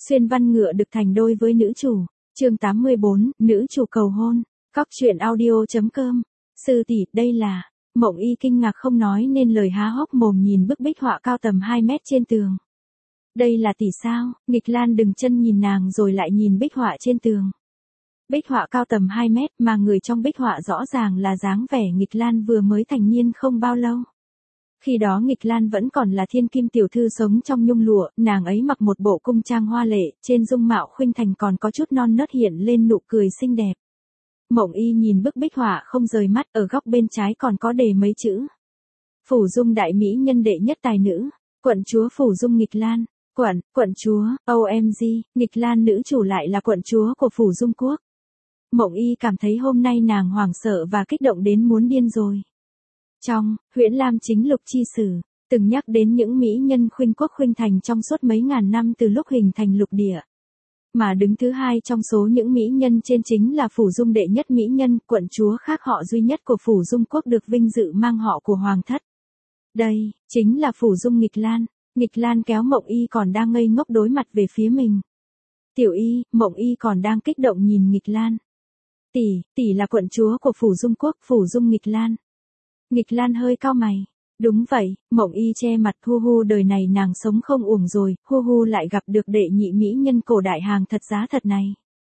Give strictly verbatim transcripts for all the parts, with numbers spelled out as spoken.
Xuyên văn ngựa được thành đôi với nữ chủ. Chương tám mươi bốn, nữ chủ cầu hôn. Cóc truyện audio.com. Sư tỷ, đây là... Mộng Y kinh ngạc không nói nên lời, há hốc mồm nhìn bức bích họa cao tầm hai mét trên tường. Đây là tỷ sao? Nghịch Lan đừng chân nhìn nàng rồi lại nhìn bích họa trên tường. Bích họa cao tầm hai mét mà người trong bích họa rõ ràng là dáng vẻ Nghịch Lan vừa mới thành niên không bao lâu. Khi đó Nghịch Lan vẫn còn là thiên kim tiểu thư sống trong nhung lụa, nàng ấy mặc một bộ cung trang hoa lệ, trên dung mạo khuynh thành còn có chút non nớt hiện lên nụ cười xinh đẹp. Mộng Y nhìn bức bích họa không rời mắt, ở góc bên trái còn có đề mấy chữ. Phủ Dung đại mỹ nhân đệ nhất tài nữ, quận chúa Phủ Dung Nghịch Lan. Quận, quận chúa, ô em giê, Nghịch Lan nữ chủ lại là quận chúa của Phủ Dung quốc. Mộng Y cảm thấy hôm nay nàng hoảng sợ và kích động đến muốn điên rồi. Trong Huyễn Lam Chính Lục chi sử, từng nhắc đến những mỹ nhân khuynh quốc khuynh thành trong suốt mấy ngàn năm từ lúc hình thành lục địa. Mà đứng thứ hai trong số những mỹ nhân trên chính là Phủ Dung đệ nhất mỹ nhân, quận chúa khác họ duy nhất của Phủ Dung quốc được vinh dự mang họ của hoàng thất. Đây, chính là Phủ Dung Nghịch Lan. Nghịch Lan kéo Mộng Y còn đang ngây ngốc đối mặt về phía mình. Tiểu Y, Mộng Y còn đang kích động nhìn Nghịch Lan. Tỷ, tỷ là quận chúa của Phủ Dung quốc, Phủ Dung Nghịch Lan. Nghịch Lan hơi cau mày. Đúng vậy, Mộng Y che mặt, hu hu, đời này nàng sống không uổng rồi, hu hu lại gặp được đệ nhị mỹ nhân cổ đại hàng thật giá thật này.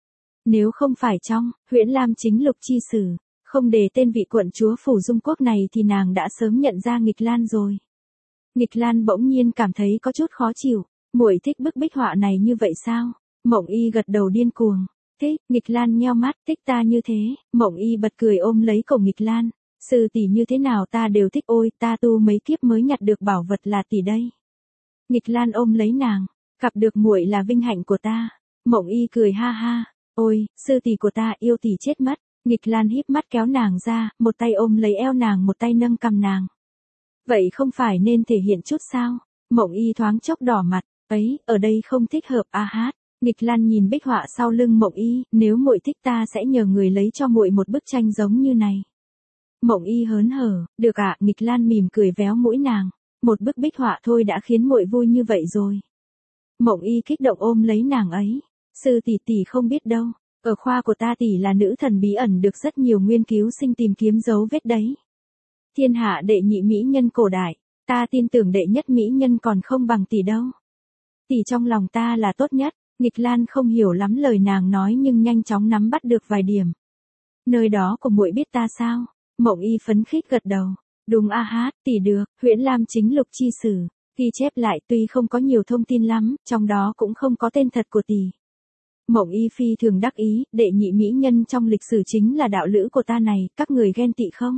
Nếu không phải trong Huyễn Lam Chính Lục chi sử, không đề tên vị quận chúa Phủ Dung quốc này thì nàng đã sớm nhận ra Nghịch Lan rồi. Nghịch Lan bỗng nhiên cảm thấy có chút khó chịu. Muội thích bức bích họa này như vậy sao? Mộng Y gật đầu điên cuồng. Thích. Nghịch Lan nheo mắt, thích ta như thế. Mộng Y bật cười ôm lấy cổ Nghịch Lan. Sư tỷ như thế nào ta đều thích, ôi, ta tu mấy kiếp mới nhặt được bảo vật là tỷ đây. Nghịch Lan ôm lấy nàng, gặp được muội là vinh hạnh của ta. Mộng Y cười ha ha, ôi, sư tỷ của ta yêu tỷ chết mất. Nghịch Lan híp mắt kéo nàng ra, một tay ôm lấy eo nàng, một tay nâng cằm nàng. Vậy không phải nên thể hiện chút sao? Mộng Y thoáng chốc đỏ mặt, ấy, ở đây không thích hợp a hát. Nghịch Lan nhìn bích họa sau lưng Mộng Y, nếu muội thích ta sẽ nhờ người lấy cho muội một bức tranh giống như này. Mộng Y hớn hở, được ạ, à? Nghịch Lan mỉm cười véo mũi nàng, một bức bích họa thôi đã khiến muội vui như vậy rồi. Mộng Y kích động ôm lấy nàng ấy, sư tỷ tỷ không biết đâu, ở khoa của ta tỷ là nữ thần bí ẩn được rất nhiều nghiên cứu sinh tìm kiếm dấu vết đấy. Thiên hạ đệ nhị mỹ nhân cổ đại, ta tin tưởng đệ nhất mỹ nhân còn không bằng tỷ đâu. Tỷ trong lòng ta là tốt nhất. Nghịch Lan không hiểu lắm lời nàng nói nhưng nhanh chóng nắm bắt được vài điểm. Nơi đó của muội biết ta sao? Mộng Y phấn khích gật đầu. Đúng a hát, tỷ được. Huyễn Lam Chính Lục chi sử, ghi chép lại tuy không có nhiều thông tin lắm, trong đó cũng không có tên thật của tỷ. Mộng Y phi thường đắc ý, đệ nhị mỹ nhân trong lịch sử chính là đạo lữ của ta này, các người ghen tị không?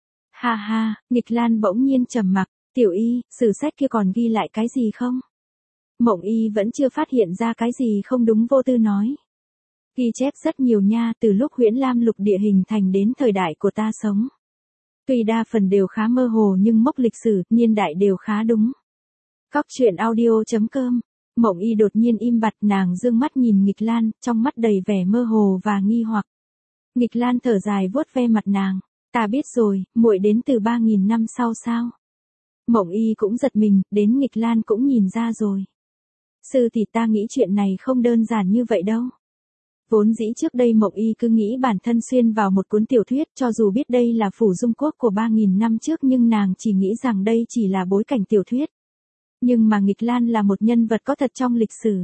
Ha ha, Nghịch Lan bỗng nhiên trầm mặc, Tiểu Y, sử sách kia còn ghi lại cái gì không? Mộng Y vẫn chưa phát hiện ra cái gì không đúng, vô tư nói. Ghi chép rất nhiều nha, từ lúc Huyễn Lam lục địa hình thành đến thời đại của ta sống. Tuy đa phần đều khá mơ hồ nhưng mốc lịch sử, niên đại đều khá đúng. Cóc truyện audio.com. Mộng Y đột nhiên im bặt, nàng dương mắt nhìn Nghịch Lan, trong mắt đầy vẻ mơ hồ và nghi hoặc. Nghịch Lan thở dài vuốt ve mặt nàng. Ta biết rồi, muội đến từ ba nghìn năm sau sao? Mộng Y cũng giật mình, đến Nghịch Lan cũng nhìn ra rồi. Sư thì ta nghĩ chuyện này không đơn giản như vậy đâu. Vốn dĩ trước đây Mộng Y cứ nghĩ bản thân xuyên vào một cuốn tiểu thuyết, cho dù biết đây là Phủ Dung quốc của ba nghìn năm trước nhưng nàng chỉ nghĩ rằng đây chỉ là bối cảnh tiểu thuyết. Nhưng mà Nghịch Lan là một nhân vật có thật trong lịch sử.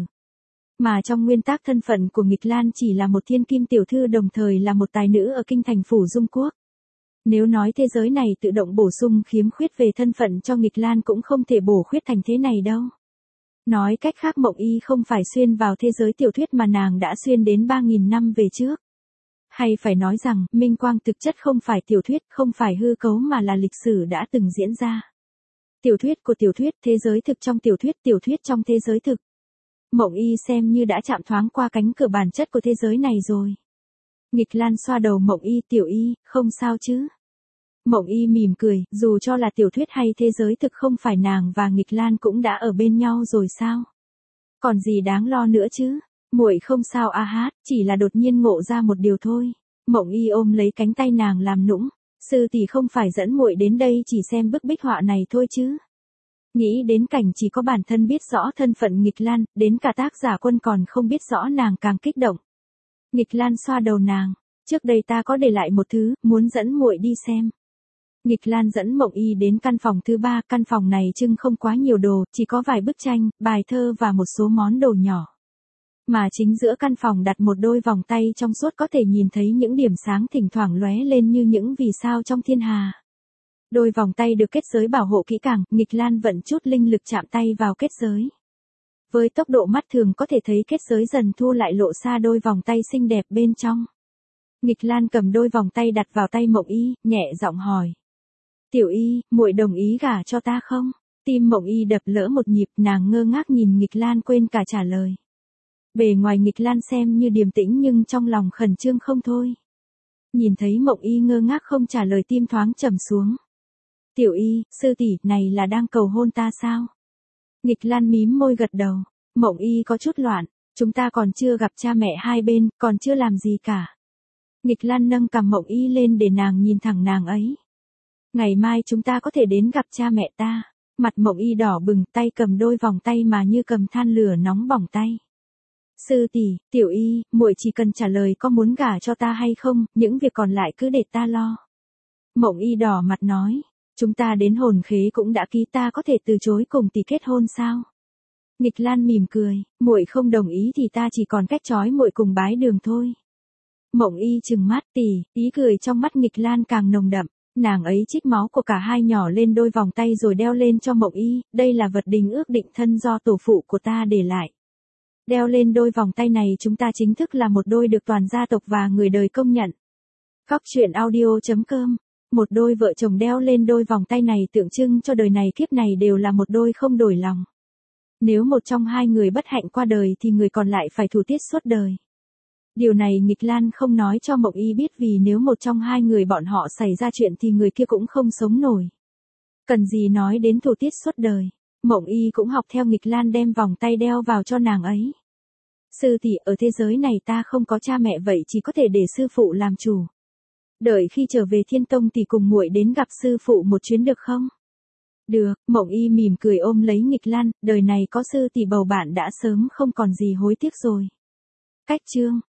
Mà trong nguyên tắc thân phận của Nghịch Lan chỉ là một thiên kim tiểu thư đồng thời là một tài nữ ở kinh thành Phủ Dung quốc. Nếu nói thế giới này tự động bổ sung khiếm khuyết về thân phận cho Nghịch Lan cũng không thể bổ khuyết thành thế này đâu. Nói cách khác, Mộng Y không phải xuyên vào thế giới tiểu thuyết mà nàng đã xuyên đến ba nghìn năm về trước. Hay phải nói rằng, Minh Quang thực chất không phải tiểu thuyết, không phải hư cấu mà là lịch sử đã từng diễn ra. Tiểu thuyết của tiểu thuyết, thế giới thực trong tiểu thuyết, tiểu thuyết trong thế giới thực. Mộng Y xem như đã chạm thoáng qua cánh cửa bản chất của thế giới này rồi. Nghịch Lan xoa đầu Mộng Y, Tiểu Y, không sao chứ? Mộng Y mỉm cười, dù cho là tiểu thuyết hay thế giới thực không phải nàng và Nghịch Lan cũng đã ở bên nhau rồi sao? Còn gì đáng lo nữa chứ? Muội không sao a hát, chỉ là đột nhiên ngộ ra một điều thôi. Mộng Y ôm lấy cánh tay nàng làm nũng, sư tỷ không phải dẫn muội đến đây chỉ xem bức bích họa này thôi chứ? Nghĩ đến cảnh chỉ có bản thân biết rõ thân phận Nghịch Lan, đến cả tác giả Quân còn không biết rõ nàng càng kích động. Nghịch Lan xoa đầu nàng, trước đây ta có để lại một thứ, muốn dẫn muội đi xem. Nghịch Lan dẫn Mộng Y đến căn phòng thứ ba, căn phòng này trưng không quá nhiều đồ, chỉ có vài bức tranh, bài thơ và một số món đồ nhỏ. Mà chính giữa căn phòng đặt một đôi vòng tay trong suốt có thể nhìn thấy những điểm sáng thỉnh thoảng lóe lên như những vì sao trong thiên hà. Đôi vòng tay được kết giới bảo hộ kỹ càng, Nghịch Lan vận chút linh lực chạm tay vào kết giới. Với tốc độ mắt thường có thể thấy kết giới dần thu lại lộ ra đôi vòng tay xinh đẹp bên trong. Nghịch Lan cầm đôi vòng tay đặt vào tay Mộng Y, nhẹ giọng hỏi. Tiểu Y, muội đồng ý gả cho ta không? Tim Mộng Y đập lỡ một nhịp, nàng ngơ ngác nhìn Nghịch Lan quên cả trả lời. Bề ngoài Nghịch Lan xem như điềm tĩnh nhưng trong lòng khẩn trương không thôi. Nhìn thấy Mộng Y ngơ ngác không trả lời tim thoáng trầm xuống. Tiểu Y, sư tỷ, này là đang cầu hôn ta sao? Nghịch Lan mím môi gật đầu. Mộng Y có chút loạn, chúng ta còn chưa gặp cha mẹ hai bên, còn chưa làm gì cả. Nghịch Lan nâng cằm Mộng Y lên để nàng nhìn thẳng nàng ấy. Ngày mai chúng ta có thể đến gặp cha mẹ ta. Mặt Mộng Y đỏ bừng, tay cầm đôi vòng tay mà như cầm than lửa nóng bỏng tay. Sư tỷ, Tiểu Y, muội chỉ cần trả lời có muốn gả cho ta hay không, những việc còn lại cứ để ta lo. Mộng Y đỏ mặt nói, chúng ta đến hồn khế cũng đã ký, ta có thể từ chối cùng tỷ kết hôn sao? Nghịch Lan mỉm cười, muội không đồng ý thì ta chỉ còn cách trói muội cùng bái đường thôi. Mộng Y trừng mắt, tỷ, ý cười trong mắt Nghịch Lan càng nồng đậm. Nàng ấy trích máu của cả hai nhỏ lên đôi vòng tay rồi đeo lên cho Mộng Y, đây là vật đính ước định thân do tổ phụ của ta để lại. Đeo lên đôi vòng tay này chúng ta chính thức là một đôi được toàn gia tộc và người đời công nhận. Góc truyện audio chấm com. Một đôi vợ chồng đeo lên đôi vòng tay này tượng trưng cho đời này kiếp này đều là một đôi không đổi lòng. Nếu một trong hai người bất hạnh qua đời thì người còn lại phải thủ tiết suốt đời. Điều này Nghịch Lan không nói cho Mộng Y biết vì nếu một trong hai người bọn họ xảy ra chuyện thì người kia cũng không sống nổi. Cần gì nói đến thủ tiết suốt đời. Mộng Y cũng học theo Nghịch Lan đem vòng tay đeo vào cho nàng ấy. Sư tỷ, ở thế giới này ta không có cha mẹ vậy chỉ có thể để sư phụ làm chủ. Đợi khi trở về Thiên Tông thì cùng muội đến gặp sư phụ một chuyến được không? Được, Mộng Y mỉm cười ôm lấy Nghịch Lan, đời này có sư tỷ bầu bạn đã sớm không còn gì hối tiếc rồi. Cách chương